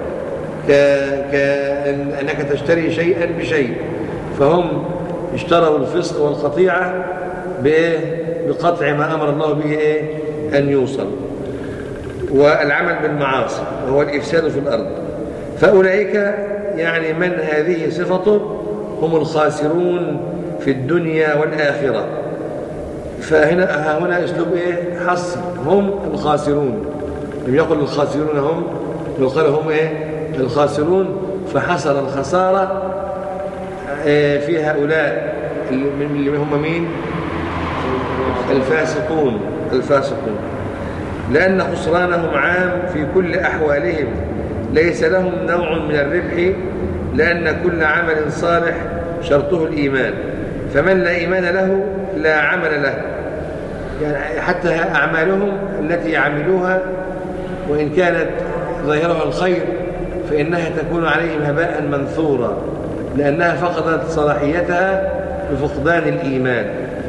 A: كأنك تشتري شيئا بشيء، فهم اشتروا الفسق والقطيعة بقطع ما أمر الله به إيه؟ أن يوصل، والعمل بالمعاصي وهو الإفساد في الأرض. فأولئك يعني من هذه صفته هم الخاسرون في الدنيا والآخرة. فهنا هنا أسلوب إيه؟ حصر، هم الخاسرون، لم يقل الخاسرون هم، يقال هم إيه؟ الخاسرون، فحصر الخسارة في هؤلاء اللي هم مين؟ الفاسقون. الفاسقون لأن خسرانهم عام في كل أحوالهم، ليس لهم نوع من الربح، لأن كل عمل صالح شرطه الإيمان، فمن لا إيمان له لا عمل له. يعني حتى أعمالهم التي يعملوها وإن كانت ظاهرها الخير فإنها تكون عليهم هباء منثورا، لأنها فقدت صلاحيتها بفقدان الإيمان.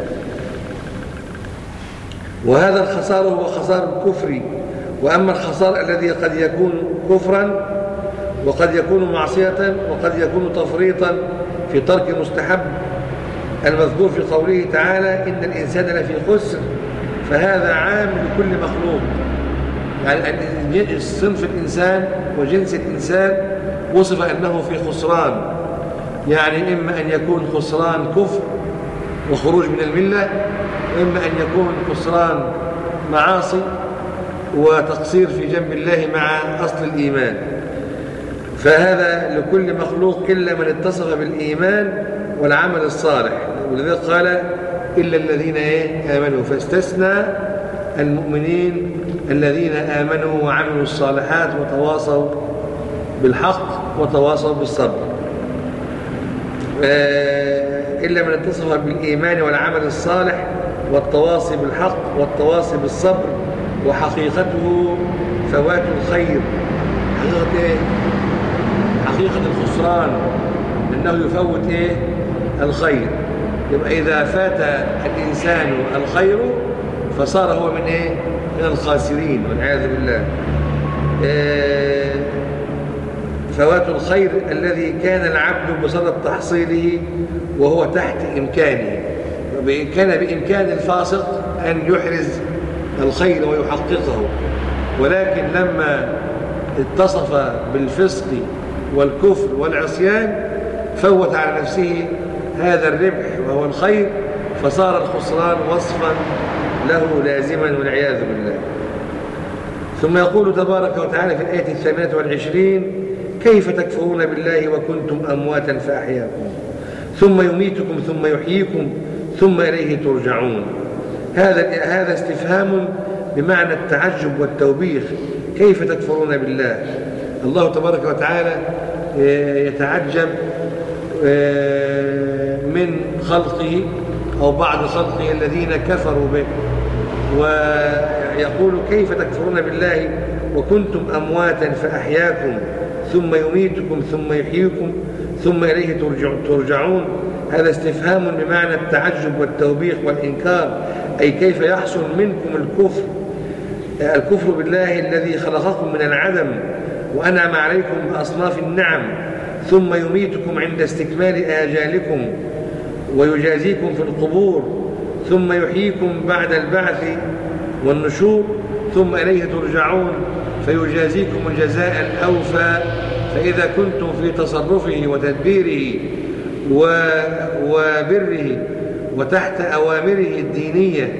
A: وهذا الخسار هو خسار الكفر. وأما الخسار الذي قد يكون كفرا وقد يكون معصية وقد يكون تفريطا في ترك مستحب المذكور في قوله تعالى إن الإنسان لفي خسر، فهذا عام لكل مخلوق. يعني صنف الإنسان وجنس الإنسان وصف أنه في خسران، يعني إما أن يكون خسران كفر وخروج من الملة، وإما أن يكون خسران معاصي وتقصير في جنب الله مع أصل الإيمان. فهذا لكل مخلوق إلا من اتصف بالإيمان والعمل الصالح، ولذلك قال إلا الذين آمنوا، فاستثنى المؤمنين الذين آمنوا وعملوا الصالحات وتواصوا بالحق وتواصوا بالصبر. إلا من اتصف بالإيمان والعمل الصالح والتواصي بالحق والتواصي بالصبر، وحقيقته فوات الخير. حقيقة إيه؟ حقيقة الخسران أنه يفوت إيه؟ الخير. يبقى إذا فات الإنسان الخير فصار هو من إيه؟ من الخاسرين والعياذ بالله. إيه فوات الخير الذي كان العبد بصدد تحصيله وهو تحت إمكانه. كان بإمكان الفاسق أن يحرز الخير ويحققه، ولكن لما اتصف بالفسق والكفر والعصيان فوت على نفسه هذا الربح وهو الخير، فصار الخسران وصفا له لازما والعياذ بالله. ثم يقول تبارك وتعالى في الآية الثامنة والعشرين كيف تكفرون بالله وكنتم أمواتا فأحياكم ثم يميتكم ثم يحييكم ثم إليه ترجعون. هذا هذا استفهام بمعنى التعجب والتوبيخ. كيف تكفرون بالله؟ الله تبارك وتعالى يتعجب من خلقه أو بعض خلقه الذين كفروا به، ويقول كيف تكفرون بالله وكنتم أمواتا فأحياكم ثم يميتكم ثم يحييكم ثم إليه ترجعون. هذا استفهام بمعنى التعجب والتوبيخ والإنكار، أي كيف يحصل منكم الكفر الكفر بالله الذي خلقكم من العدم وأنعم عليكم بأصناف النعم، ثم يميتكم عند استكمال آجالكم ويجازيكم في القبور، ثم يحييكم بعد البعث والنشور، ثم إليه ترجعون فيجازيكم الجزاء الأوفى. فإذا كنتم في تصرفه وتدبيره وبره وتحت أوامره الدينية،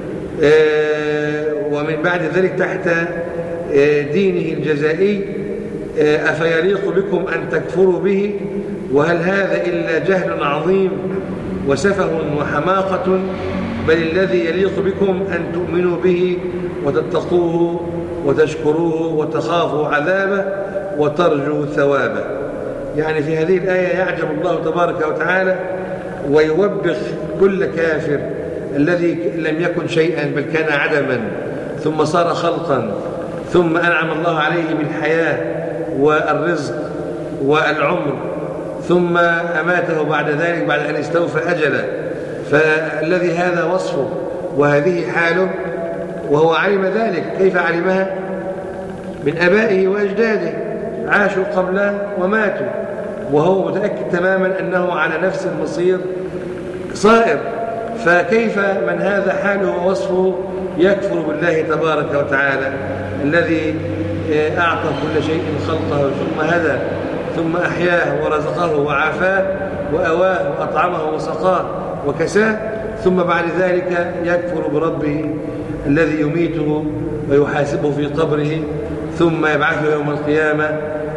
A: ومن بعد ذلك تحت دينه الجزائي، أفيليق بكم أن تكفروا به؟ وهل هذا إلا جهل عظيم وسفه وحماقة؟ بل الذي يليق بكم أن تؤمنوا به وتتقوه وتشكروه وتخافوا عذابه وترجوا ثوابه. يعني في هذه الآية يعجب الله تبارك وتعالى ويوبخ كل كافر الذي لم يكن شيئا بل كان عدما ثم صار خلقا، ثم أنعم الله عليه بالحياة والرزق والعمر، ثم أماته بعد ذلك بعد أن استوفى أجله. فالذي هذا وصفه وهذه حاله وهو علم ذلك. كيف علمها؟ من أبائه وأجداده، عاشوا قبله وماتوا، وهو متأكد تماما أنه على نفس المصير صائر. فكيف من هذا حاله ووصفه يكفر بالله تبارك وتعالى الذي أعطى كل شيء خلقه ثم هدى ثم أحياه ورزقه وعافاه وأواه وأطعمه وسقاه وكساه، ثم بعد ذلك يكفر بربه الذي يميته ويحاسبه في قبره ثم يبعثه يوم القيامة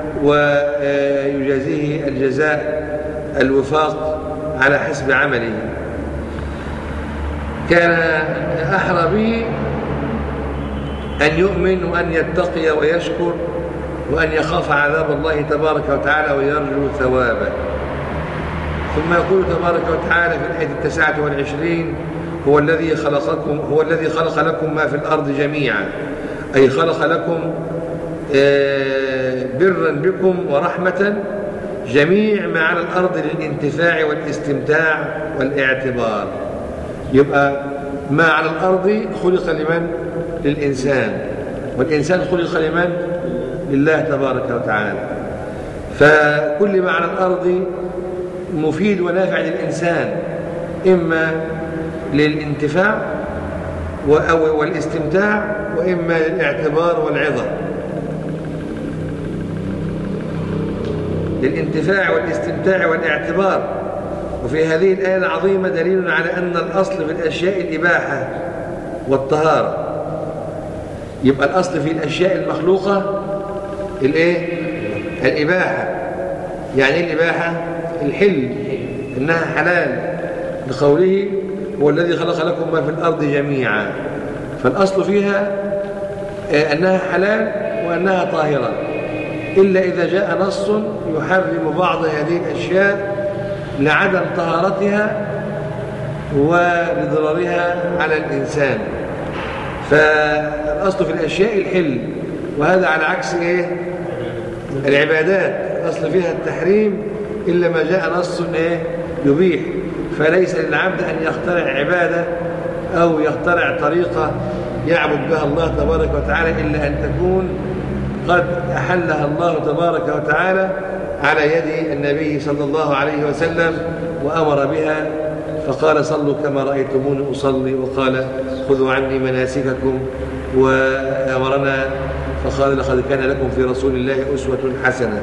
A: ويجازيه الجزاء الوفاق على حسب عمله. كان أحرى به أن يؤمن وأن يتقي ويشكر وأن يخاف عذاب الله تبارك وتعالى ويرجو ثوابه. ثم يقول تبارك وتعالى في الآية التاسعة والعشرين: هو الذي خلقكم هو الذي خلق لكم ما في الأرض جميعا، أي خلق لكم برا بكم ورحمة جميع ما على الأرض للانتفاع والاستمتاع والاعتبار. يبقى ما على الأرض خلق لمن؟ للإنسان، والإنسان خلق لمن؟ لله تبارك وتعالى. فكل ما على الأرض مفيد ونافع للإنسان، إما للانتفاع والاستمتاع وإما للاعتبار والعظة. للانتفاع والاستمتاع والاعتبار. وفي هذه الآية العظيمة دليل على أن الأصل في الأشياء الإباحة والطهارة. يبقى الأصل في الأشياء المخلوقة الإيه؟ الإباحة. يعني إيه الإباحة؟ الحل، إنها حلال، بقوله هو الذي خلق لكم ما في الأرض جميعا. فالأصل فيها أنها حلال وأنها طاهرة، إلا إذا جاء نص يحرم بعض هذه الأشياء لعدم طهارتها ولضررها على الإنسان. فالأصل في الأشياء الحل، وهذا على عكس إيه؟ العبادات، الأصل فيها التحريم إلا ما جاء نص إيه؟ يبيح. فليس للعبد أن يخترع عبادة أو يخترع طريقة يعبد بها الله تبارك وتعالى إلا أن تكون قد أحلها الله تبارك وتعالى على يد النبي صلى الله عليه وسلم وأمر بها، فقال: صلوا كما رأيتموني أصلي، وقال: خذوا عني مناسككم، وأمرنا فقال: لقد كان لكم في رسول الله أسوة حسنة.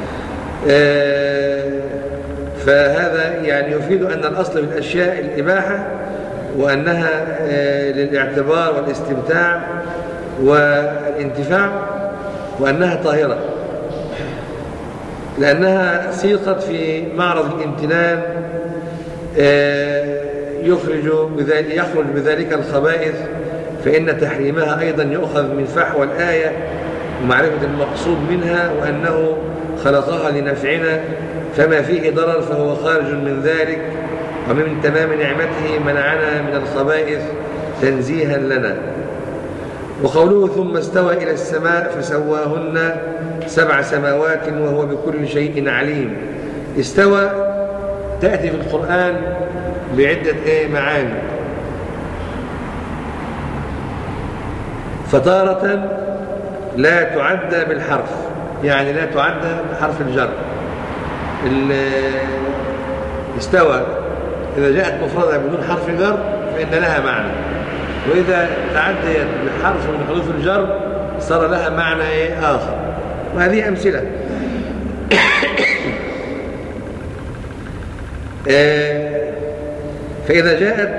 A: فهذا يعني يفيد أن الأصل في الأشياء الإباحة، وأنها للاعتبار والاستمتاع والانتفاع، وأنها طاهرة لأنها سيقت في معرض الامتنان يخرج بذلك يخرج بذلك الخبائث، فإن تحريمها أيضا يؤخذ من فحوى الآية ومعرفة المقصود منها، وأنه خلقها لنفعنا، فما فيه ضرر فهو خارج من ذلك، ومن تمام نعمته منعنا من الخبائث تنزيها لنا. وقوله ثم استوى إلى السماء فسواهن سبع سماوات وهو بكل شيء عليم. استوى تأتي في القرآن بعدة إيه معاني. فتارة لا تعدى بالحرف، يعني لا تعدى بحرف الجر. استوى إذا جاءت مفردة بدون حرف جر فإن لها معنى، وإذا تعديت بحرف من حروف الجر صار لها معنى إيه آخر. وهذه أمثلة. فإذا جاءت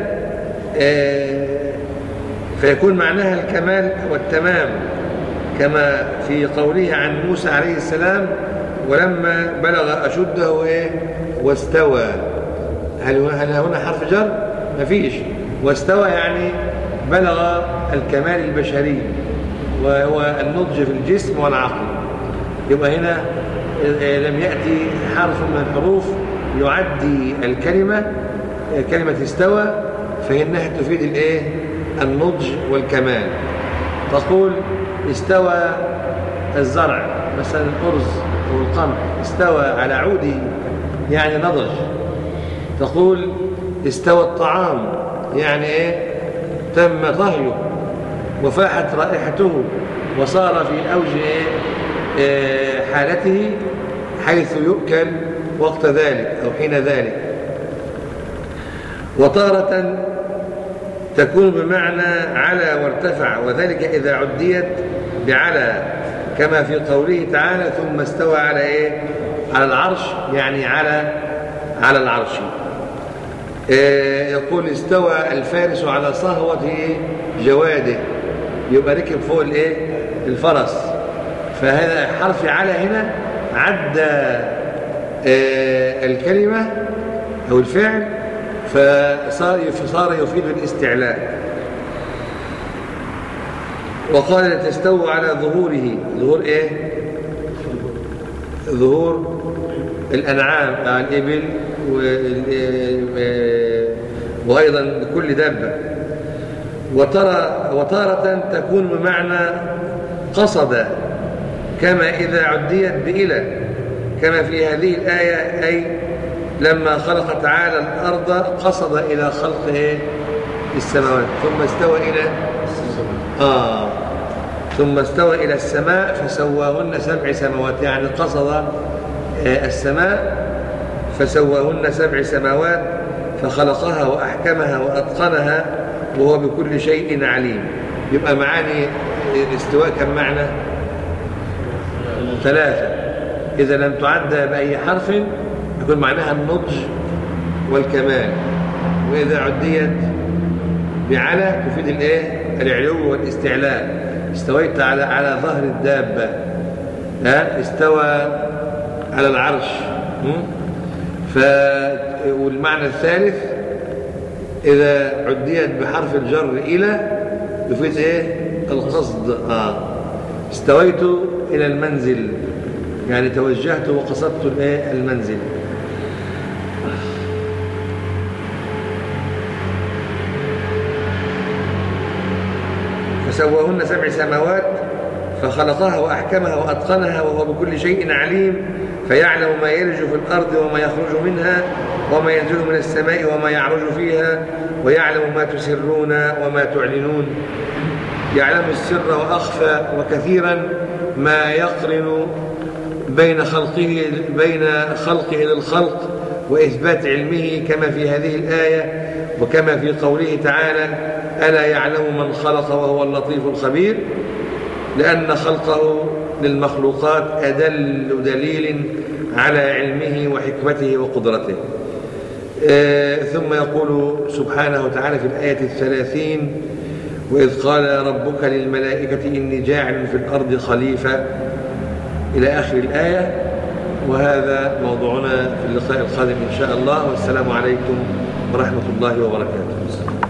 A: فيكون معناها الكمال والتمام، كما في قوله عن موسى عليه السلام ولما بلغ أشده إيه واستوى. هل هنا حرف جر؟ ما فيش. واستوى يعني بلغ الكمال البشري وهو النضج في الجسم والعقل. يبقى هنا لم يأتي حرف من الحروف يعدي الكلمة كلمة استوى، فإنها تفيد الإيه؟ النضج والكمال. تقول استوى الزرع مثلا الأرز أو القمح استوى على عوده يعني نضج. تقول استوى الطعام يعني إيه؟ تم طهيه وفاحت رائحته وصار في أوج إيه؟ حالته حيث يؤكل وقت ذلك أو حين ذلك. وتارة تكون بمعنى على وارتفع، وذلك إذا عديت بعلى، كما في قوله تعالى ثم استوى على إيه؟ على العرش، يعني على على العرش. إيه يقول استوى الفارس على صهوة جواده، يبقى ركب فوق الإيه؟ الفرس. فهذا حرف على هنا عدى إيه الكلمة أو الفعل، فصار فصار يفيد الاستعلاء. وقال تستوى على ظهوره. ظهور ايه؟ ظهور الانعام، الابل وايضا كل دابه. وترى وتارة تكون بمعنى قصد، كما اذا عديت بإلى، كما في هذه الايه اي لما خلق تعالى الأرض قصد إلى خلق إيه؟ السماوات. ثم استوى إلى آه ثم استوى إلى السماء فسواهن سبع سماوات، يعني قصد آه السماء فسواهن سبع سماوات فخلقها وأحكمها وأتقنها وهو بكل شيء عليم. يبقى معاني الاستواء كم معنى؟ ثلاثة. إذا لم تعد بأي حرف يكون معناها النضج والكمال، وإذا عديت بعلى تفيد الايه؟ العلو والاستعلاء. استويت على على ظهر الدابة، ها استوى على العرش. ف والمعنى الثالث إذا عديت بحرف الجر إلى تفيد ايه؟ القصد. اه استويت إلى المنزل، يعني توجهت وقصدت الايه؟ المنزل. فسواهن سبع سماوات فخلقها وأحكمها وأتقنها وهو بكل شيء عليم، فيعلم ما يلج في الأرض وما يخرج منها وما ينزل من السماء وما يعرج فيها، ويعلم ما تسرون وما تعلنون. يعلم السر وأخفى، وكثيرا ما يقرن بين خلقه بين خلقه للخلق وإثبات علمه، كما في هذه الآية وكما في قوله تعالى ألا يعلم من خلق وهو اللطيف الخبير، لأن خلقه للمخلوقات أدل دليل على علمه وحكمته وقدرته. آه ثم يقول سبحانه وتعالى في الآية الثلاثين وإذ قال ربك للملائكة إني جاعل في الأرض خليفة إلى آخر الآية. وهذا موضوعنا في اللقاء القادم إن شاء الله، والسلام عليكم ورحمة الله وبركاته.